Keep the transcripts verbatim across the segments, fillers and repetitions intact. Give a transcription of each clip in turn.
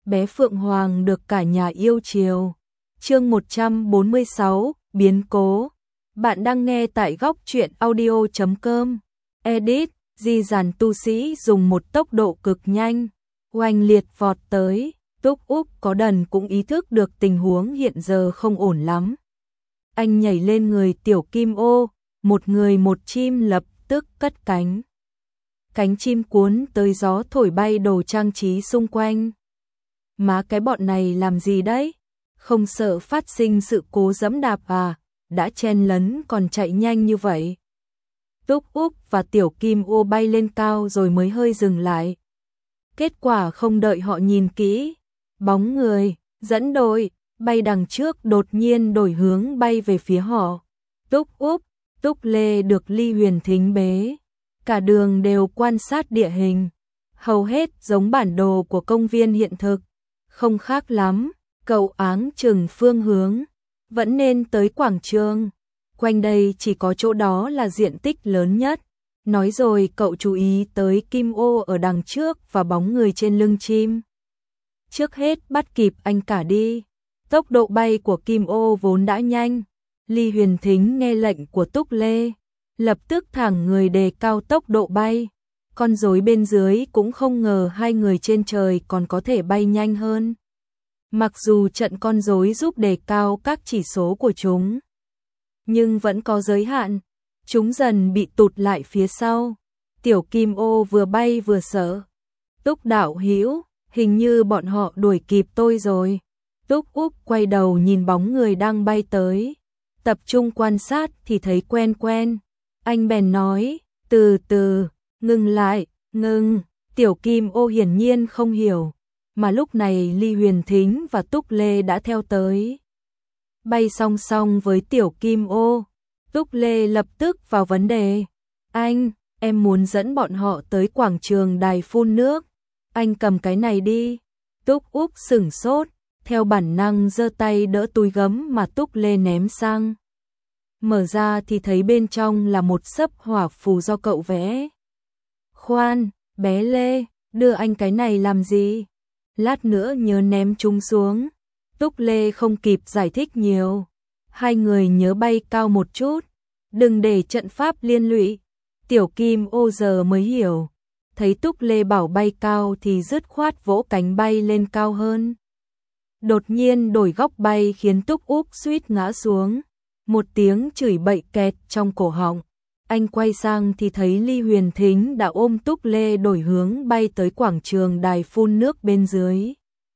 bé Phượng Hoàng được cả nhà yêu chiều. Chương một trăm bốn mươi sáu, biến cố. Bạn đang nghe tại góc truyện audio chấm com. Edit, di dàn tu sĩ dùng một tốc độ cực nhanh, oanh liệt vọt tới. Túc Úc có đần cũng ý thức được tình huống hiện giờ không ổn lắm. Anh nhảy lên người Tiểu Kim Ô, một người một chim lập tức cất cánh. Cánh chim cuốn tới gió thổi bay đồ trang trí xung quanh. Má cái bọn này làm gì đấy? Không sợ phát sinh sự cố giẫm đạp à? Đã chen lấn còn chạy nhanh như vậy. Túc Úc và Tiểu Kim Ô bay lên cao rồi mới hơi dừng lại. Kết quả không đợi họ nhìn kỹ, bóng người dẫn đội bay đằng trước đột nhiên đổi hướng bay về phía họ. Túc Úc, Túc Lê được Ly Huyền Thính bế, cả đường đều quan sát địa hình, hầu hết giống bản đồ của công viên hiện thực, không khác lắm. Cậu áng chừng phương hướng, vẫn nên tới quảng trường. Quanh đây chỉ có chỗ đó là diện tích lớn nhất. Nói rồi cậu chú ý tới Kim Ô ở đằng trước và bóng người trên lưng chim. Trước hết bắt kịp anh cả đi. Tốc độ bay của Kim Ô vốn đã nhanh. Ly Huyền Thính nghe lệnh của Túc Lê, lập tức thẳng người đề cao tốc độ bay. Con rối bên dưới cũng không ngờ hai người trên trời còn có thể bay nhanh hơn. Mặc dù trận con rối giúp đề cao các chỉ số của chúng, nhưng vẫn có giới hạn, chúng dần bị tụt lại phía sau. Tiểu Kim Ô vừa bay vừa sợ. Túc đạo hữu, hình như bọn họ đuổi kịp tôi rồi. Túc Úc quay đầu nhìn bóng người đang bay tới, tập trung quan sát thì thấy quen quen. Anh bèn nói, từ từ, ngừng lại, ngừng. Tiểu Kim Ô hiển nhiên không hiểu. Mà lúc này Ly Huyền Thính và Túc Lê đã theo tới. Bay song song với Tiểu Kim Ô, Túc Lê lập tức vào vấn đề. Anh, em muốn dẫn bọn họ tới quảng trường đài phun nước. Anh cầm cái này đi. Túc Úc sửng sốt, theo bản năng giơ tay đỡ túi gấm mà Túc Lê ném sang. Mở ra thì thấy bên trong là một xấp hỏa phù do cậu vẽ. Khoan, bé Lê, đưa anh cái này làm gì? Lát nữa nhớ ném chúng xuống. Túc Lê không kịp giải thích nhiều. Hai người nhớ bay cao một chút, đừng để trận pháp liên lụy. Tiểu Kim Ô giờ mới hiểu. Thấy Túc Lê bảo bay cao thì dứt khoát vỗ cánh bay lên cao hơn. Đột nhiên đổi góc bay khiến Túc Úc suýt ngã xuống. Một tiếng chửi bậy kẹt trong cổ họng. Anh quay sang thì thấy Ly Huyền Thính đã ôm Túc Lê đổi hướng bay tới quảng trường đài phun nước bên dưới.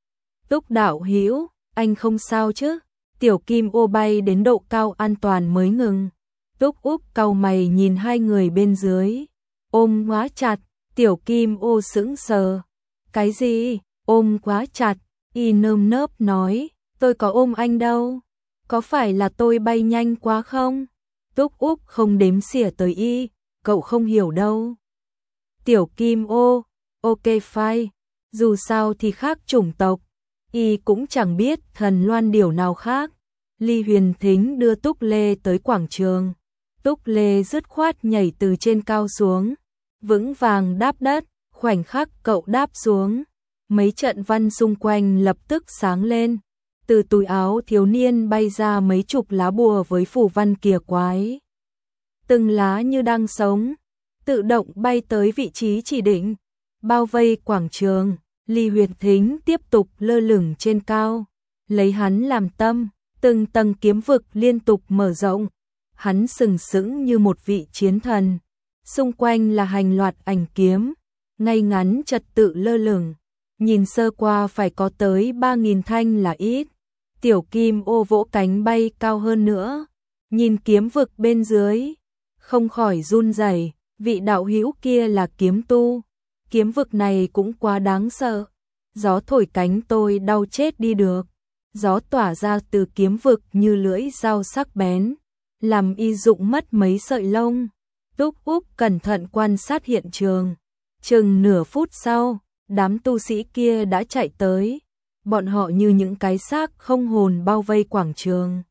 Túc đạo hữu, anh không sao chứ? Tiểu Kim Ô bay đến độ cao an toàn mới ngừng. Túc Úc cau mày nhìn hai người bên dưới. Ôm quá chặt, Tiểu Kim Ô sững sờ. Cái gì? Ôm quá chặt? Y nơm nớp nói, tôi có ôm anh đâu. Có phải là tôi bay nhanh quá không? Túc Úc không đếm xỉa tới y, cậu không hiểu đâu. Tiểu Kim Ô, ok fine, dù sao thì khác chủng tộc, y cũng chẳng biết thần loan điểu nào khác. Ly Huyền Thính đưa Túc Lê tới quảng trường. Túc Lê dứt khoát nhảy từ trên cao xuống, vững vàng đáp đất. Khoảnh khắc cậu đáp xuống, mấy trận văn xung quanh lập tức sáng lên. Từ túi áo thiếu niên bay ra mấy chục lá bùa với phù văn kìa quái. Từng lá như đang sống, tự động bay tới vị trí chỉ định, bao vây quảng trường. Ly Huyền Thính tiếp tục lơ lửng trên cao, lấy hắn làm tâm, từng tầng kiếm vực liên tục mở rộng. Hắn sừng sững như một vị chiến thần, xung quanh là hành loạt ảnh kiếm, ngay ngắn trật tự lơ lửng. Nhìn sơ qua phải có tới ba nghìn thanh là ít. Tiểu Kim Ô vỗ cánh bay cao hơn nữa, nhìn kiếm vực bên dưới, không khỏi run rẩy. Vị đạo hữu kia là kiếm tu, kiếm vực này cũng quá đáng sợ. Gió thổi cánh tôi đau chết đi được. Gió tỏa ra từ kiếm vực như lưỡi dao sắc bén, làm y rụng mất mấy sợi lông. Túc Úc cẩn thận quan sát hiện trường. Chừng nửa phút sau, đám tu sĩ kia đã chạy tới. Bọn họ như những cái xác không hồn bao vây quảng trường.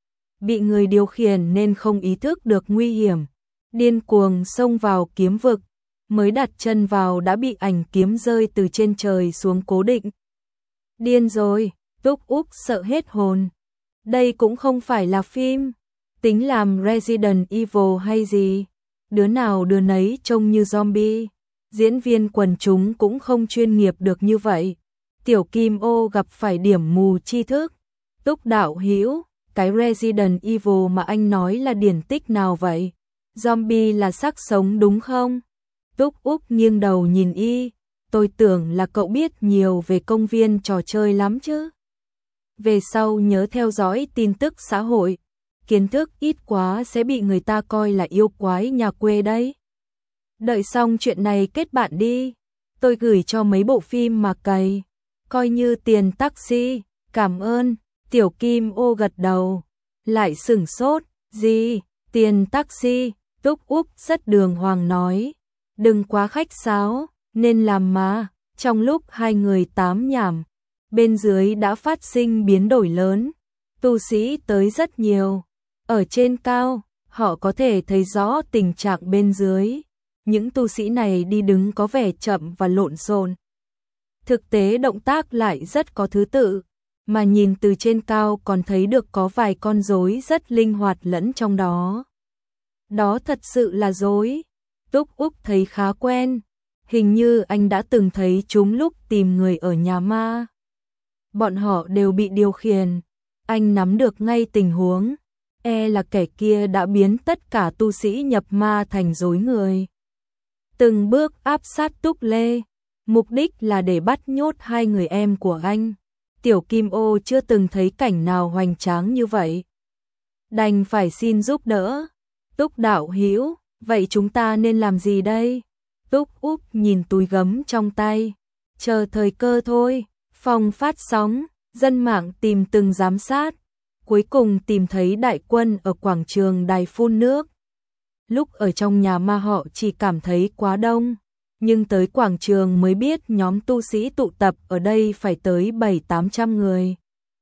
Bị người điều khiển nên không ý thức được nguy hiểm, điên cuồng xông vào kiếm vực, mới đặt chân vào đã bị ảnh kiếm rơi từ trên trời xuống cố định. Điên rồi, Túc Úc sợ hết hồn. Đây cũng không phải là phim, tính làm Resident Evil hay gì. Đứa nào đứa nấy trông như zombie. Diễn viên quần chúng cũng không chuyên nghiệp được như vậy. Tiểu Kim Ô gặp phải điểm mù tri thức. Túc đạo hữu, cái Resident Evil mà anh nói là điển tích nào vậy? Zombie là xác sống đúng không? Túc Úc nghiêng đầu nhìn y. Tôi tưởng là cậu biết nhiều về công viên trò chơi lắm chứ. Về sau nhớ theo dõi tin tức xã hội. Kiến thức ít quá sẽ bị người ta coi là yêu quái nhà quê đấy. Đợi xong chuyện này kết bạn đi. Tôi gửi cho mấy bộ phim mà cày. Coi như tiền taxi. Cảm ơn. Tiểu Kim Ô gật đầu. Lại sửng sốt. Gì? Tiền taxi? Túc Úc rất đường hoàng nói. Đừng quá khách sáo. Nên làm mà. Trong lúc hai người tám nhảm, bên dưới đã phát sinh biến đổi lớn. Tu sĩ tới rất nhiều. Ở trên cao, họ có thể thấy rõ tình trạng bên dưới. Những tu sĩ này đi đứng có vẻ chậm và lộn xộn. Thực tế động tác lại rất có thứ tự, mà nhìn từ trên cao còn thấy được có vài con rối rất linh hoạt lẫn trong đó. Đó thật sự là rối. Túc Úc thấy khá quen. Hình như anh đã từng thấy chúng lúc tìm người ở nhà ma. Bọn họ đều bị điều khiển. Anh nắm được ngay tình huống. E là kẻ kia đã biến tất cả tu sĩ nhập ma thành rối người. Từng bước áp sát Túc Lê. Mục đích là để bắt nhốt hai người em của anh. Tiểu Kim Ô chưa từng thấy cảnh nào hoành tráng như vậy. Đành phải xin giúp đỡ. Túc đạo hữu, vậy chúng ta nên làm gì đây? Túc Úc nhìn túi gấm trong tay. Chờ thời cơ thôi. Phòng phát sóng, dân mạng tìm từng giám sát. Cuối cùng tìm thấy đại quân ở quảng trường đài phun nước. Lúc ở trong nhà ma họ chỉ cảm thấy quá đông. Nhưng tới quảng trường mới biết nhóm tu sĩ tụ tập ở đây phải tới bảy tám trăm người.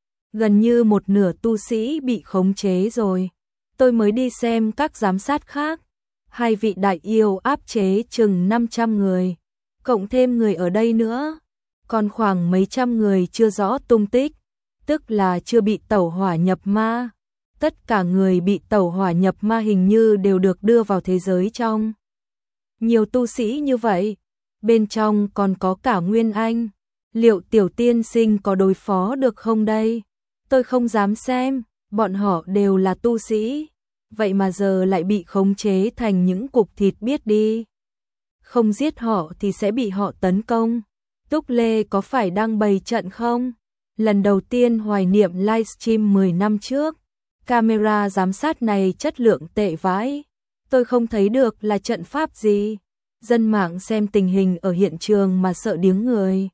Gần như một nửa tu sĩ bị khống chế rồi. Tôi mới đi xem các giám sát khác. Hai vị đại yêu áp chế chừng năm trăm người. Cộng thêm người ở đây nữa. Còn khoảng mấy trăm người chưa rõ tung tích. Tức là chưa bị tẩu hỏa nhập ma. Tất cả người bị tẩu hỏa nhập ma hình như đều được đưa vào thế giới trong. Nhiều tu sĩ như vậy. Bên trong còn có cả Nguyên Anh. Liệu tiểu tiên sinh có đối phó được không đây? Tôi không dám xem. Bọn họ đều là tu sĩ. Vậy mà giờ lại bị khống chế thành những cục thịt biết đi. Không giết họ thì sẽ bị họ tấn công. Túc Lê có phải đang bày trận không? Lần đầu tiên hoài niệm livestream mười năm trước. Camera giám sát này chất lượng tệ vãi. Tôi không thấy được là trận pháp gì. Dân mạng xem tình hình ở hiện trường mà sợ điếng người.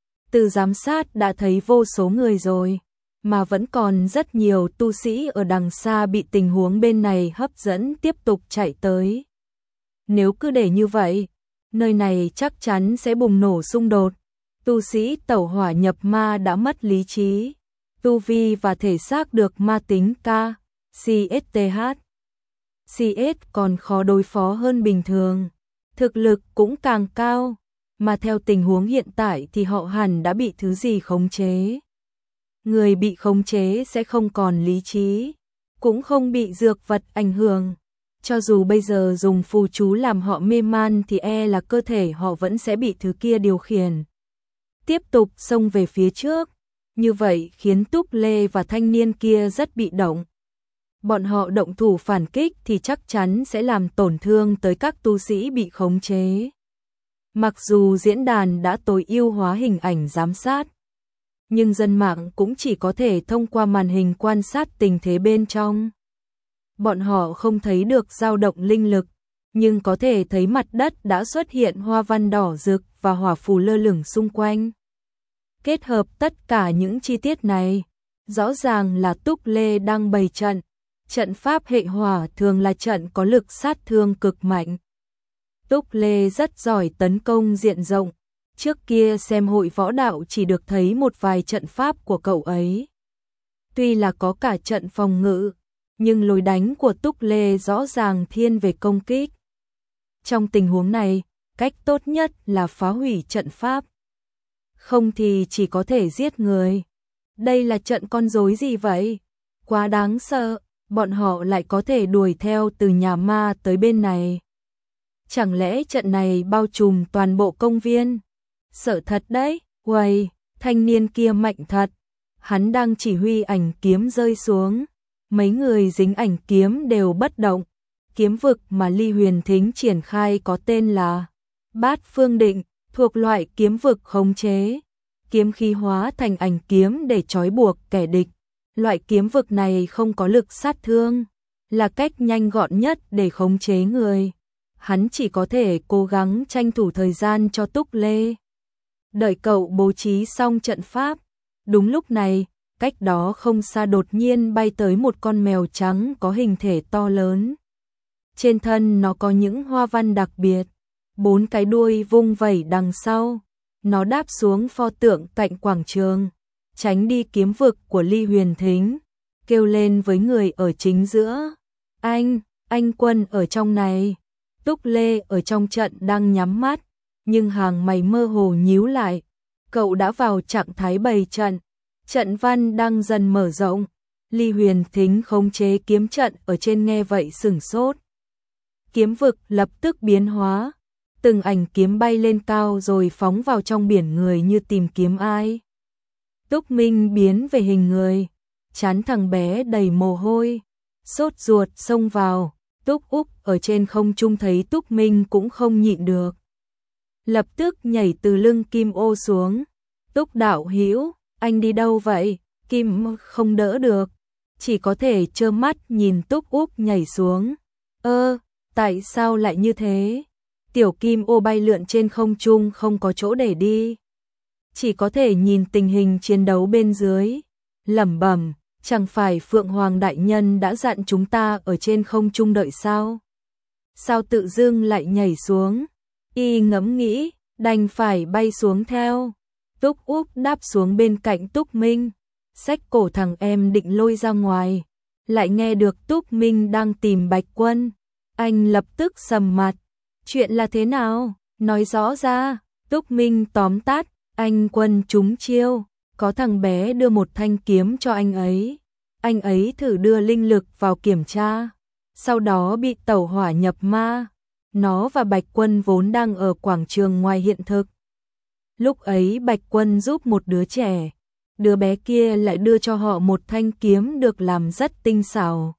Từ giám sát đã thấy vô số người rồi. Mà vẫn còn rất nhiều tu sĩ ở đằng xa bị tình huống bên này hấp dẫn tiếp tục chạy tới. Nếu cứ để như vậy, nơi này chắc chắn sẽ bùng nổ xung đột. Tu sĩ tẩu hỏa nhập ma đã mất lý trí. Tu vi và thể xác được ma tính K, C S T H. C S còn khó đối phó hơn bình thường. Thực lực cũng càng cao. Mà theo tình huống hiện tại thì họ hẳn đã bị thứ gì khống chế. Người bị khống chế sẽ không còn lý trí, cũng không bị dược vật ảnh hưởng. Cho dù bây giờ dùng phù chú làm họ mê man thì e là cơ thể họ vẫn sẽ bị thứ kia điều khiển. Tiếp tục xông về phía trước, như vậy khiến Túc Lê và thanh niên kia rất bị động. Bọn họ động thủ phản kích thì chắc chắn sẽ làm tổn thương tới các tu sĩ bị khống chế. Mặc dù diễn đàn đã tối ưu hóa hình ảnh giám sát, nhưng dân mạng cũng chỉ có thể thông qua màn hình quan sát tình thế bên trong. Bọn họ không thấy được dao động linh lực, nhưng có thể thấy mặt đất đã xuất hiện hoa văn đỏ rực và hỏa phù lơ lửng xung quanh. Kết hợp tất cả những chi tiết này, rõ ràng là Túc Lê đang bày trận. Trận pháp hệ hỏa thường là trận có lực sát thương cực mạnh. Túc Lê rất giỏi tấn công diện rộng. Trước kia xem hội võ đạo chỉ được thấy một vài trận pháp của cậu ấy. Tuy là có cả trận phòng ngự, nhưng lối đánh của Túc Lê rõ ràng thiên về công kích. Trong tình huống này, cách tốt nhất là phá hủy trận pháp. không thì chỉ có thể giết người. Đây là trận con rối gì vậy? Quá đáng sợ, bọn họ lại có thể đuổi theo từ nhà ma tới bên này. Chẳng lẽ trận này bao trùm toàn bộ công viên? Sợ thật đấy, uầy, thanh niên kia mạnh thật. Hắn đang chỉ huy ảnh kiếm rơi xuống. Mấy người dính ảnh kiếm đều bất động. Kiếm vực mà Ly Huyền Thính triển khai có tên là Bát Phương Định, thuộc loại kiếm vực khống chế. Kiếm khí hóa thành ảnh kiếm để trói buộc kẻ địch. Loại kiếm vực này không có lực sát thương, là cách nhanh gọn nhất để khống chế người. Hắn chỉ có thể cố gắng tranh thủ thời gian cho Túc Lê. Đợi cậu bố trí xong trận pháp. Đúng lúc này, cách đó không xa đột nhiên bay tới một con mèo trắng có hình thể to lớn. Trên thân nó có những hoa văn đặc biệt, bốn cái đuôi vung vẩy đằng sau. Nó đáp xuống pho tượng cạnh quảng trường, tránh đi kiếm vực của Ly Huyền Thính, kêu lên với người ở chính giữa. Anh, anh Quân ở trong này. Túc Lê ở trong trận đang nhắm mắt, nhưng hàng mày mơ hồ nhíu lại. Cậu đã vào trạng thái bày trận, trận văn đang dần mở rộng. Ly Huyền Thính khống chế kiếm trận ở trên nghe vậy sửng sốt. Kiếm vực lập tức biến hóa, từng ảnh kiếm bay lên cao rồi phóng vào trong biển người như tìm kiếm ai. Túc Minh biến về hình người, trán thằng bé đầy mồ hôi, sốt ruột xông vào. Túc Úc ở trên không trung thấy Túc Minh cũng không nhịn được, lập tức nhảy từ lưng Kim Ô xuống. Túc đạo hữu, anh đi đâu vậy? Kim không đỡ được, chỉ có thể trơ mắt nhìn Túc Úc nhảy xuống. Ơ, tại sao lại như thế? Tiểu Kim Ô bay lượn trên không trung không có chỗ để đi, chỉ có thể nhìn tình hình chiến đấu bên dưới, lẩm bẩm, chẳng phải Phượng Hoàng đại nhân đã dặn chúng ta ở trên không trung đợi sao? Sao tự dưng lại nhảy xuống? Y ngẫm nghĩ, đành phải bay xuống theo. Túc Úc đáp xuống bên cạnh Túc Minh, xách cổ thằng em định lôi ra ngoài, lại nghe được Túc Minh đang tìm Bạch Quân. Anh lập tức sầm mặt. Chuyện là thế nào? Nói rõ ra. Túc Minh tóm tắt, anh Quân trúng chiêu, có thằng bé đưa một thanh kiếm cho anh ấy. Anh ấy thử đưa linh lực vào kiểm tra, sau đó bị tẩu hỏa nhập ma. Nó và Bạch Quân vốn đang ở quảng trường ngoài hiện thực. Lúc ấy Bạch Quân giúp một đứa trẻ, đứa bé kia lại đưa cho họ một thanh kiếm được làm rất tinh xảo.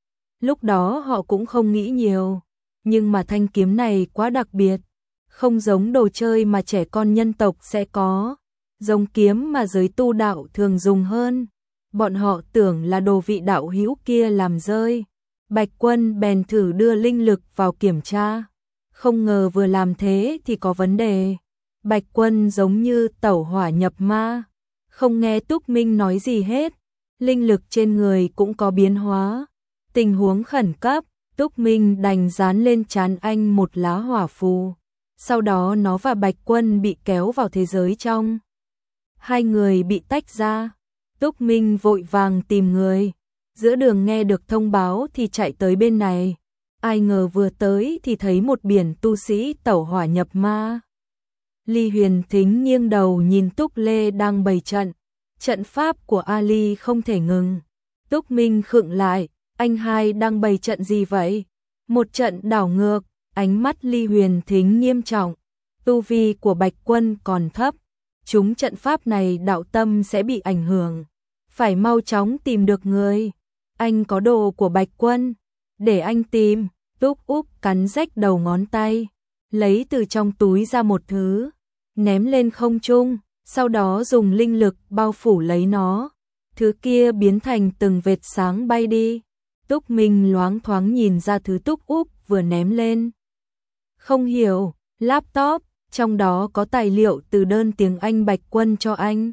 Lúc đó họ cũng không nghĩ nhiều, nhưng mà thanh kiếm này quá đặc biệt, không giống đồ chơi mà trẻ con nhân tộc sẽ có, giống kiếm mà giới tu đạo thường dùng hơn. Bọn họ tưởng là đồ vị đạo hữu kia làm rơi. Bạch Quân bèn thử đưa linh lực vào kiểm tra, không ngờ vừa làm thế thì có vấn đề. Bạch Quân giống như tẩu hỏa nhập ma, không nghe Túc Minh nói gì hết, linh lực trên người cũng có biến hóa. Tình huống khẩn cấp, Túc Minh đành dán lên trán anh một lá hỏa phù, sau đó nó và Bạch Quân bị kéo vào thế giới trong. Hai người bị tách ra, Túc Minh vội vàng tìm người, giữa đường nghe được thông báo thì chạy tới bên này. Ai ngờ vừa tới thì thấy một biển tu sĩ tẩu hỏa nhập ma. Ly Huyền Thính nghiêng đầu nhìn Túc Lê đang bày trận, trận pháp của Ali không thể ngừng. Túc Minh khựng lại, anh hai đang bày trận gì vậy? Một trận đảo ngược. Ánh mắt Ly Huyền Thính nghiêm trọng, tu vi của Bạch Quân còn thấp, chúng trận pháp này đạo tâm sẽ bị ảnh hưởng, phải mau chóng tìm được người. Anh có đồ của Bạch Quân, để anh tìm. Túc Úc cắn rách đầu ngón tay, lấy từ trong túi ra một thứ, ném lên không trung, sau đó dùng linh lực bao phủ lấy nó. Thứ kia biến thành từng vệt sáng bay đi. Túc Minh loáng thoáng nhìn ra thứ Túc Úc vừa ném lên. Không hiểu, laptop, trong đó có tài liệu từ đơn tiếng Anh Bạch Quân cho anh.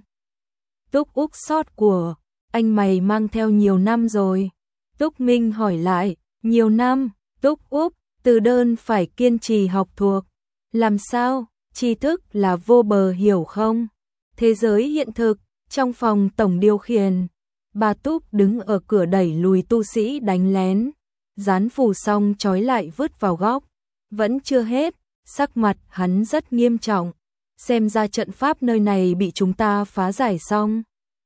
Túc Úc sót của, anh mày mang theo nhiều năm rồi. Túc Minh hỏi lại, nhiều năm. Túc Úc, từ đơn phải kiên trì học thuộc. Làm sao, tri thức là vô bờ hiểu không? Thế giới hiện thực, trong phòng tổng điều khiển, bà Túc đứng ở cửa đẩy lùi tu sĩ đánh lén, dán phù xong trói lại vứt vào góc. Vẫn chưa hết, sắc mặt hắn rất nghiêm trọng. xem ra trận pháp nơi này bị chúng ta phá giải xong.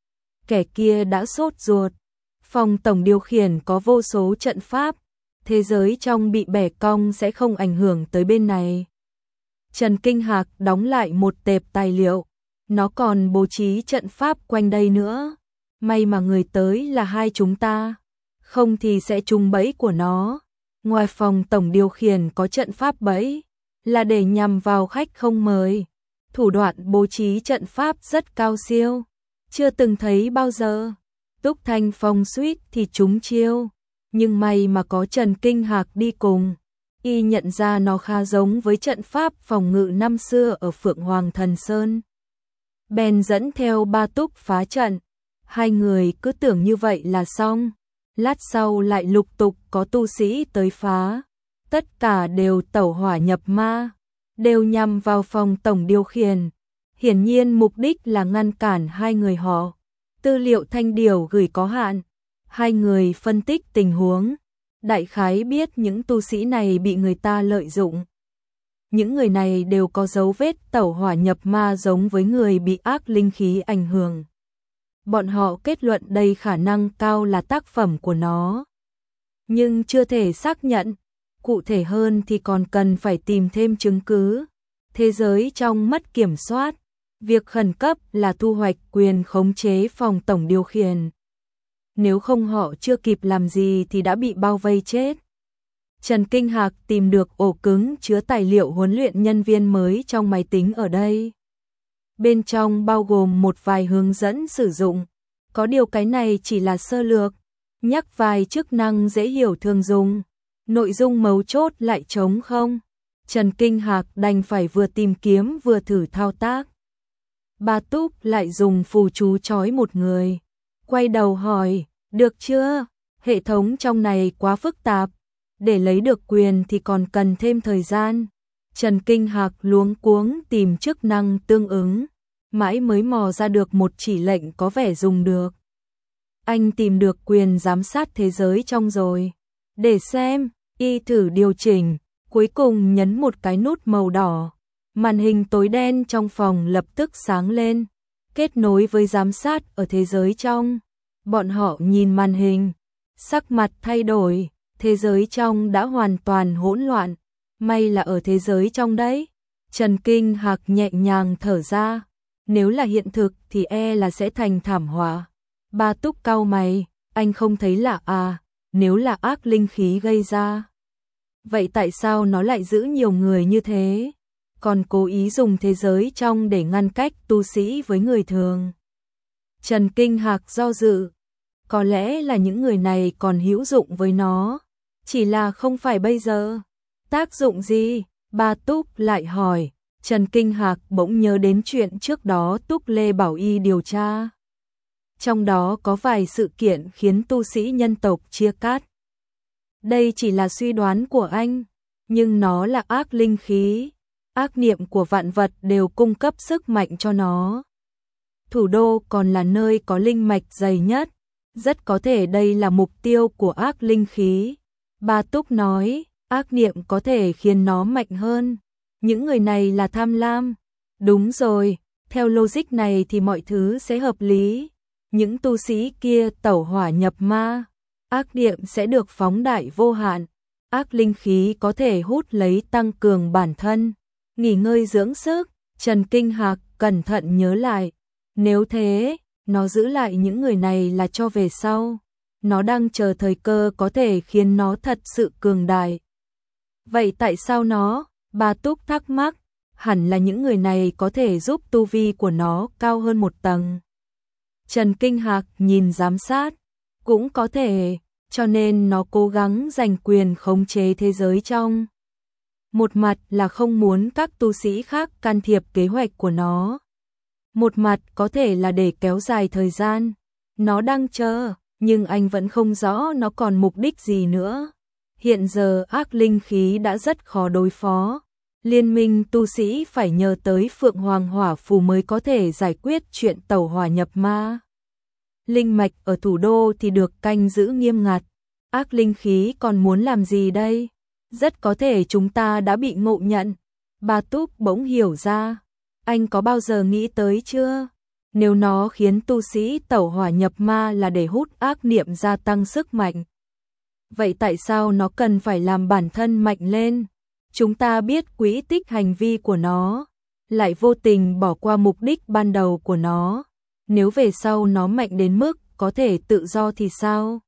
Kẻ kia đã sốt ruột. Phòng tổng điều khiển có vô số trận pháp, thế giới trong bị bẻ cong sẽ không ảnh hưởng tới bên này. Trần Kinh Hạc đóng lại một tệp tài liệu, nó còn bố trí trận pháp quanh đây nữa. May mà người tới là hai chúng ta, không thì sẽ trúng bẫy của nó. Ngoài phòng tổng điều khiển có trận pháp bẫy, là để nhằm vào khách không mời. Thủ đoạn bố trí trận pháp rất cao siêu, chưa từng thấy bao giờ. Túc Thanh Phong suýt thì trúng chiêu, nhưng may mà có Trần Kinh Hạc đi cùng. Y nhận ra nó khá giống với trận pháp phòng ngự năm xưa ở Phượng Hoàng Thần Sơn. Bèn dẫn theo Ba Túc phá trận. Hai người cứ tưởng như vậy là xong. Lát sau lại lục tục có tu sĩ tới phá. Tất cả đều tẩu hỏa nhập ma, đều nhằm vào phòng tổng điều khiển. Hiển nhiên mục đích là ngăn cản hai người họ. Tư liệu Thanh Điều gửi có hạn. Hai người phân tích tình huống. Đại khái biết những tu sĩ này bị người ta lợi dụng. Những người này đều có dấu vết tẩu hỏa nhập ma giống với người bị ác linh khí ảnh hưởng. Bọn họ kết luận đây khả năng cao là tác phẩm của nó. Nhưng chưa thể xác nhận. Cụ thể hơn thì còn cần phải tìm thêm chứng cứ. Thế giới trong mất kiểm soát. Việc khẩn cấp là thu hoạch quyền khống chế phòng tổng điều khiển. Nếu không họ chưa kịp làm gì thì đã bị bao vây chết. Trần Kinh Hạc tìm được ổ cứng chứa tài liệu huấn luyện nhân viên mới trong máy tính ở đây. Bên trong bao gồm một vài hướng dẫn sử dụng. Có điều cái này chỉ là sơ lược, nhắc vài chức năng dễ hiểu thường dùng. Nội dung mấu chốt lại trống không. Trần Kinh Hạc đành phải vừa tìm kiếm vừa thử thao tác. Ba Túc lại dùng phù chú trói một người. Quay đầu hỏi, được chưa? Hệ thống trong này quá phức tạp. Để lấy được quyền thì còn cần thêm thời gian. Trần Kinh Hạc luống cuống tìm chức năng tương ứng. Mãi mới mò ra được một chỉ lệnh có vẻ dùng được. Anh tìm được quyền giám sát thế giới trong rồi. Để xem, y thử điều chỉnh. Cuối cùng nhấn một cái nút màu đỏ. Màn hình tối đen trong phòng lập tức sáng lên. Kết nối với giám sát ở thế giới trong. Bọn họ nhìn màn hình. Sắc mặt thay đổi. Thế giới trong đã hoàn toàn hỗn loạn. May là ở thế giới trong đấy. Trần Kinh Hạc nhẹ nhàng thở ra. Nếu là hiện thực thì e là sẽ thành thảm họa. Ba Túc cau mày. Anh không thấy lạ à? Nếu là ác linh khí gây ra. Vậy tại sao nó lại giữ nhiều người như thế? Còn cố ý dùng thế giới trong để ngăn cách tu sĩ với người thường. Trần Kinh Hạc do dự. Có lẽ là những người này còn hữu dụng với nó. Chỉ là không phải bây giờ. Tác dụng gì? Ba Túc lại hỏi. Trần Kinh Hạc bỗng nhớ đến chuyện trước đó Túc Lê bảo y điều tra. Trong đó có vài sự kiện khiến tu sĩ nhân tộc chia cắt. Đây chỉ là suy đoán của anh, nhưng nó là ác linh khí. Ác niệm của vạn vật đều cung cấp sức mạnh cho nó. Thủ đô còn là nơi có linh mạch dày nhất. Rất có thể đây là mục tiêu của ác linh khí. Ba Túc nói, ác niệm có thể khiến nó mạnh hơn. Những người này là tham lam. Đúng rồi, theo logic này thì mọi thứ sẽ hợp lý. Những tu sĩ kia tẩu hỏa nhập ma. Ác niệm sẽ được phóng đại vô hạn. Ác linh khí có thể hút lấy tăng cường bản thân. Nghỉ ngơi dưỡng sức. Trần Kinh Hạc cẩn thận nhớ lại. Nếu thế, nó giữ lại những người này là cho về sau. Nó đang chờ thời cơ có thể khiến nó thật sự cường đại. Vậy tại sao nó? Ba Túc thắc mắc. Hẳn là những người này có thể giúp tu vi của nó cao hơn một tầng. Trần Kinh Hạc nhìn giám sát. Cũng có thể, cho nên nó cố gắng giành quyền khống chế thế giới trong. Một mặt là không muốn các tu sĩ khác can thiệp kế hoạch của nó. Một mặt có thể là để kéo dài thời gian. Nó đang chờ, nhưng anh vẫn không rõ nó còn mục đích gì nữa. Hiện giờ ác linh khí đã rất khó đối phó. Liên minh tu sĩ phải nhờ tới Phượng Hoàng Hỏa Phù mới có thể giải quyết chuyện tẩu hỏa nhập ma. Linh mạch ở thủ đô thì được canh giữ nghiêm ngặt. Ác linh khí còn muốn làm gì đây? Rất có thể chúng ta đã bị ngộ nhận. Ba Túc bỗng hiểu ra. Anh có bao giờ nghĩ tới chưa? Nếu nó khiến tu sĩ tẩu hỏa nhập ma là để hút ác niệm gia tăng sức mạnh. Vậy tại sao nó cần phải làm bản thân mạnh lên? Chúng ta biết quỹ tích hành vi của nó, lại vô tình bỏ qua mục đích ban đầu của nó. Nếu về sau nó mạnh đến mức có thể tự do thì sao?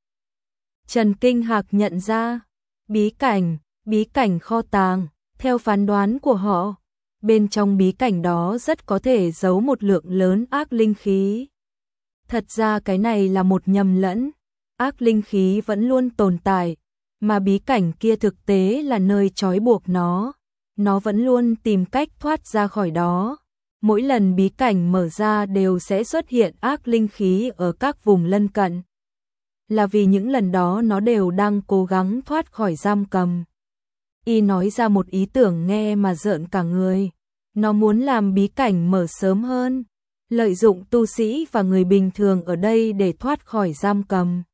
Trần Kinh Hạc nhận ra, bí cảnh, bí cảnh kho tàng, theo phán đoán của họ, bên trong bí cảnh đó rất có thể giấu một lượng lớn ác linh khí. Thật ra cái này là một nhầm lẫn, ác linh khí vẫn luôn tồn tại, mà bí cảnh kia thực tế là nơi trói buộc nó, nó vẫn luôn tìm cách thoát ra khỏi đó. Mỗi lần bí cảnh mở ra đều sẽ xuất hiện ác linh khí ở các vùng lân cận. Là vì những lần đó nó đều đang cố gắng thoát khỏi giam cầm. Y nói ra một ý tưởng nghe mà rợn cả người. Nó muốn làm bí cảnh mở sớm hơn, lợi dụng tu sĩ và người bình thường ở đây để thoát khỏi giam cầm.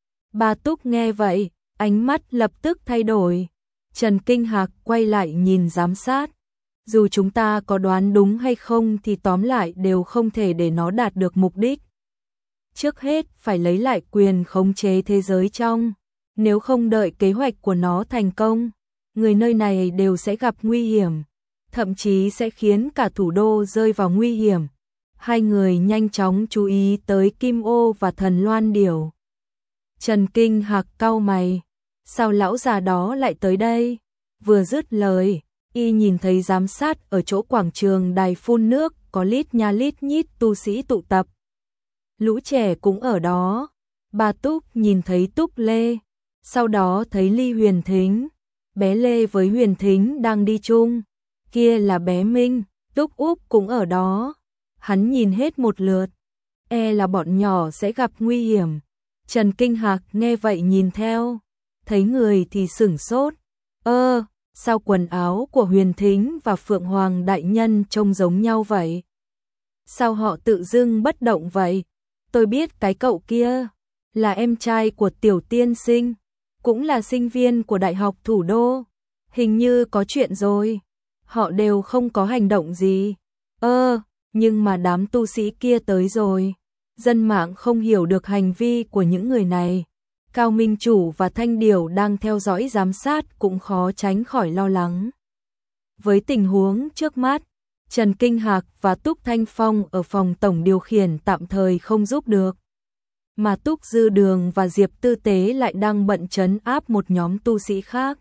Bà Túc nghe vậy, ánh mắt lập tức thay đổi. Trần Kinh Hạc quay lại nhìn giám sát. Dù chúng ta có đoán đúng hay không thì tóm lại đều không thể để nó đạt được mục đích. Trước hết phải lấy lại quyền khống chế thế giới trong. Nếu không đợi kế hoạch của nó thành công, người nơi này đều sẽ gặp nguy hiểm, thậm chí sẽ khiến cả thủ đô rơi vào nguy hiểm. Hai người nhanh chóng chú ý tới Kim Ô và Thần Loan Điểu. Trần Kinh Hạc cau mày, sao lão già đó lại tới đây? Vừa dứt lời, y nhìn thấy giám sát ở chỗ quảng trường đài phun nước có lít nha lít nhít tu sĩ tụ tập. Lũ trẻ cũng ở đó. Bà Túc nhìn thấy Túc Lê, sau đó thấy Ly Huyền Thính. Bé Lê với Huyền Thính đang đi chung. Kia là bé Minh, Túc Úc cũng ở đó. Hắn nhìn hết một lượt, e là bọn nhỏ sẽ gặp nguy hiểm. Trần Kinh Hạc nghe vậy nhìn theo, thấy người thì sửng sốt. Ơ, sao quần áo của Huyền Thính và Phượng Hoàng đại nhân trông giống nhau vậy? Sao họ tự dưng bất động vậy? Tôi biết cái cậu kia là em trai của Tiểu tiên sinh, cũng là sinh viên của Đại học Thủ đô. Hình như có chuyện rồi. Họ đều không có hành động gì. Ơ, nhưng mà đám tu sĩ kia tới rồi. Dân mạng không hiểu được hành vi của những người này. Cao Minh Chủ và Thanh Điều đang theo dõi giám sát cũng khó tránh khỏi lo lắng. Với tình huống trước mắt, Trần Kinh Hạc và Túc Thanh Phong ở phòng tổng điều khiển tạm thời không giúp được. Mà Túc Dư Đường và Diệp Tư Tế lại đang bận trấn áp một nhóm tu sĩ khác.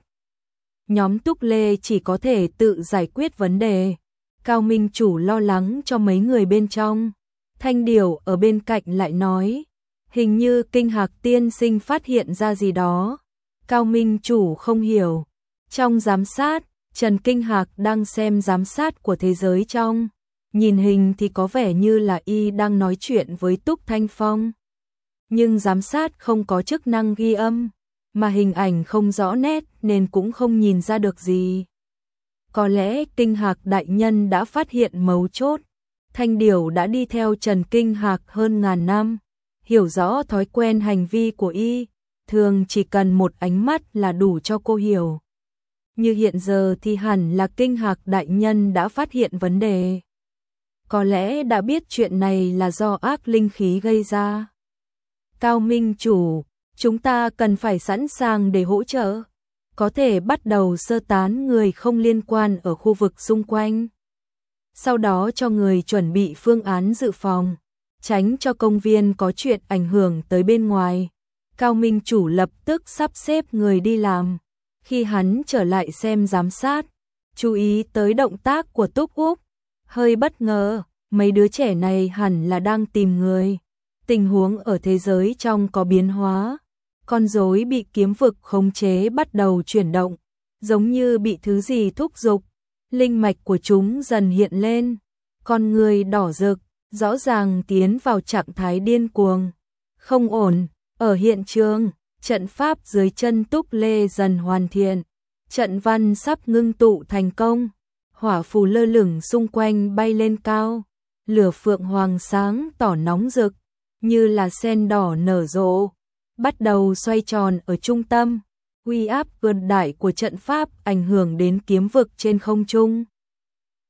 Nhóm Túc Lê chỉ có thể tự giải quyết vấn đề. Cao Minh Chủ lo lắng cho mấy người bên trong. Thanh Điều ở bên cạnh lại nói, hình như Kinh Hạc tiên sinh phát hiện ra gì đó. Cao Minh Chủ không hiểu. Trong giám sát, Trần Kinh Hạc đang xem giám sát của thế giới trong. Nhìn hình thì có vẻ như là y đang nói chuyện với Túc Thanh Phong. Nhưng giám sát không có chức năng ghi âm, mà hình ảnh không rõ nét nên cũng không nhìn ra được gì. Có lẽ Kinh Hạc đại nhân đã phát hiện mấu chốt. Thanh Điểu đã đi theo Trần Kinh Hạc hơn ngàn năm, hiểu rõ thói quen hành vi của y, thường chỉ cần một ánh mắt là đủ cho cô hiểu. Như hiện giờ thì hẳn là Kinh Hạc đại nhân đã phát hiện vấn đề. Có lẽ đã biết chuyện này là do ác linh khí gây ra. Cao Minh Chủ, chúng ta cần phải sẵn sàng để hỗ trợ. Có thể bắt đầu sơ tán người không liên quan ở khu vực xung quanh. Sau đó cho người chuẩn bị phương án dự phòng, tránh cho công viên có chuyện ảnh hưởng tới bên ngoài. Cao Minh Chủ lập tức sắp xếp người đi làm. Khi hắn trở lại xem giám sát, chú ý tới động tác của Túc Úc. Hơi bất ngờ, mấy đứa trẻ này hẳn là đang tìm người. Tình huống ở thế giới trong có biến hóa. Con rối bị kiếm vực khống chế bắt đầu chuyển động, giống như bị thứ gì thúc giục. Linh mạch của chúng dần hiện lên. Con người đỏ rực, rõ ràng tiến vào trạng thái điên cuồng. Không ổn, ở hiện trường, trận pháp dưới chân Túc Lê dần hoàn thiện. Trận văn sắp ngưng tụ thành công. Hỏa phù lơ lửng xung quanh bay lên cao. Lửa phượng hoàng sáng tỏ nóng rực, như là sen đỏ nở rộ, bắt đầu xoay tròn ở trung tâm. Uy áp cường đại của trận pháp ảnh hưởng đến kiếm vực trên không trung.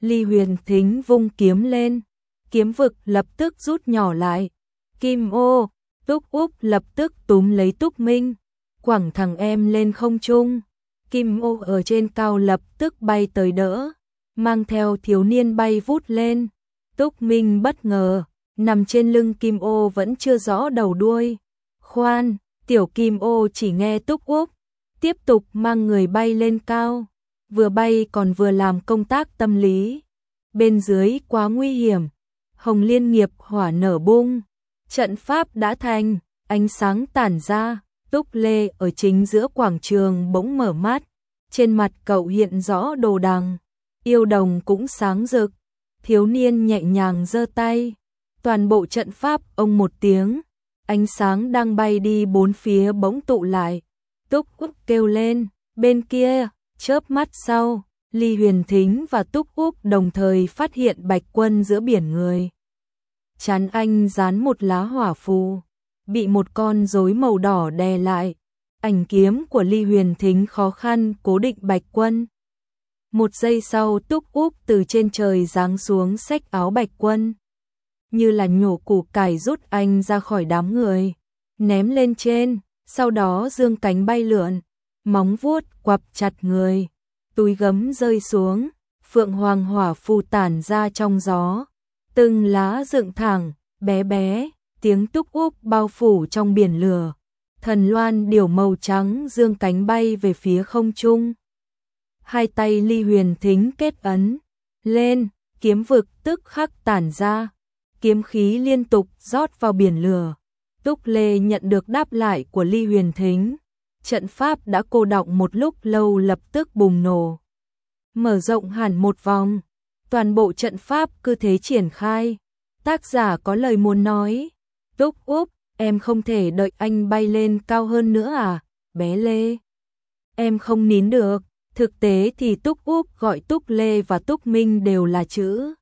Ly Huyền Thính vung kiếm lên, kiếm vực lập tức rút nhỏ lại. Kim ô, Túc Úc lập tức túm lấy Túc Minh, quẳng thằng em lên không trung. Kim ô ở trên cao lập tức bay tới đỡ, mang theo thiếu niên bay vút lên. Túc Minh bất ngờ, nằm trên lưng Kim ô vẫn chưa rõ đầu đuôi. Khoan, tiểu Kim ô chỉ nghe Túc Úc, tiếp tục mang người bay lên cao, vừa bay còn vừa làm công tác tâm lý. Bên dưới quá nguy hiểm, Hồng Liên nghiệp hỏa nở bung, trận pháp đã thành, ánh sáng tản ra. Túc Lê ở chính giữa quảng trường bỗng mở mắt, trên mặt cậu hiện rõ đồ đằng, yêu đồng cũng sáng rực. Thiếu niên nhẹ nhàng giơ tay, toàn bộ trận pháp ông một tiếng, ánh sáng đang bay đi bốn phía bỗng tụ lại. Túc Úc kêu lên, bên kia, chớp mắt sau, Ly Huyền Thính và Túc Úc đồng thời phát hiện Bạch Quân giữa biển người. Chán anh dán một lá hỏa phù, bị một con rối màu đỏ đè lại. Ảnh kiếm của Ly Huyền Thính khó khăn cố định Bạch Quân. Một giây sau Túc Úc từ trên trời giáng xuống xách áo Bạch Quân, như là nhổ củ cải rút anh ra khỏi đám người, ném lên trên, sau đó dương cánh bay lượn, móng vuốt quặp chặt người, túi gấm rơi xuống, phượng hoàng hỏa phù tản ra trong gió, từng lá dựng thẳng, bé bé, tiếng Túc Úc bao phủ trong biển lửa. Thần loan điểu màu trắng dương cánh bay về phía không trung. Hai tay Ly Huyền Thính kết ấn lên, kiếm vực tức khắc tản ra, kiếm khí liên tục rót vào biển lửa. Túc Lê nhận được đáp lại của Ly Huyền Thính, trận pháp đã cô đọng một lúc lâu lập tức bùng nổ, mở rộng hẳn một vòng, toàn bộ trận pháp cứ thế triển khai. Tác giả có lời muốn nói, Túc Úc, em không thể đợi anh bay lên cao hơn nữa à, bé Lê? Em không nín được. Thực tế thì Túc Úc gọi Túc Lê và Túc Minh đều là chữ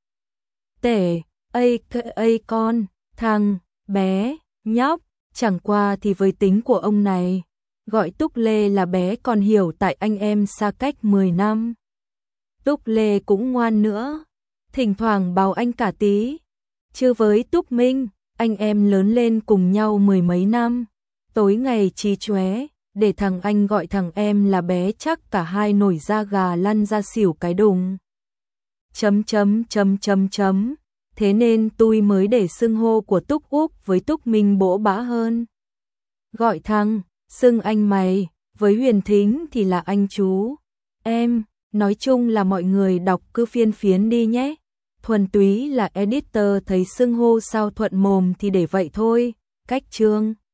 tể, ây ây con, thằng, bé, nhóc, chẳng qua thì với tính của ông này, gọi Túc Lê là bé còn hiểu tại anh em xa cách mười năm. Túc Lê cũng ngoan nữa, thỉnh thoảng bảo anh cả tí, chứ với Túc Minh, anh em lớn lên cùng nhau mười mấy năm, tối ngày chí chóe. Để thằng anh gọi thằng em là bé chắc cả hai nổi da gà lăn ra xỉu cái đùng. Chấm chấm chấm chấm chấm. Thế nên tôi mới để xưng hô của Túc Úc với Túc Minh bỗ bã hơn. Gọi thằng, xưng anh mày, với Huyền Thính thì là anh chú. Em, nói chung là mọi người đọc cứ phiên phiến đi nhé. Thuần túy là editor thấy xưng hô sao thuận mồm thì để vậy thôi. Cách chương.